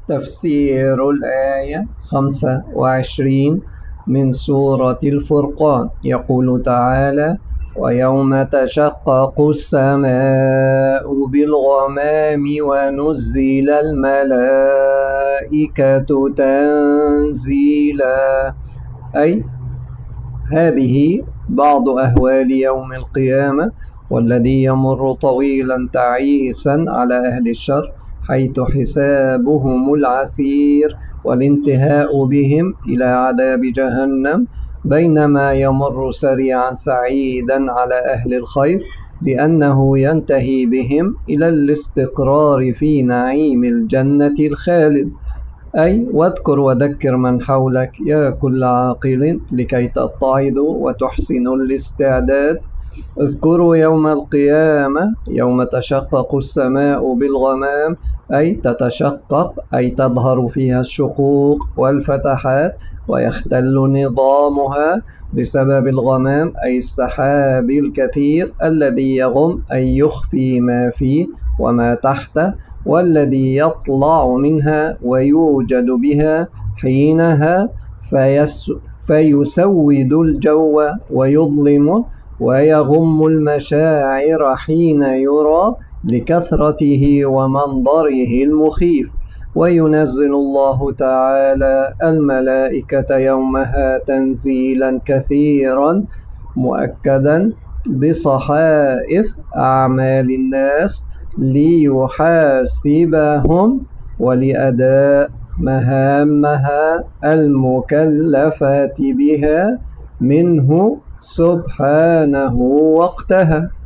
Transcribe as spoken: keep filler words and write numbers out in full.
تفسير الآية خمسة وعشرين من سورة الفرقان. يقول تعالى: ويوم تشقق السماء بالغمام ونزل الملائكة تنزيلا. أي هذه بعض أهوال يوم القيامة، والذي يمر طويلا تعيسا على أهل الشر، حيث حسابهم العسير والانتهاء بهم إلى عذاب جهنم، بينما يمر سريعا سعيدا على أهل الخير، لأنه ينتهي بهم إلى الاستقرار في نعيم الجنة الخالد. أي واذكر وذكر من حولك يا كل عاقل لكي تتعظوا وتحسنوا الاستعداد. اذكروا يوم القيامة يوم تشقق السماء بالغمام، أي تتشقق أي تظهر فيها الشقوق والفتحات ويختل نظامها بسبب الغمام، أي السحاب الكثير الذي يغم أي يخفي ما فيه وما تحته، والذي يطلع منها ويوجد بها حينها فيس فيسود الجو ويظلمه ويغم المشاعر حين يرى لكثرته ومنظره المخيف. وينزل الله تعالى الملائكة يومها تنزيلا كثيرا، مؤكدا بصحائف أعمال الناس ليحاسبهم ولأداء مهامها المكلفات بها منه سبحانه وقتها.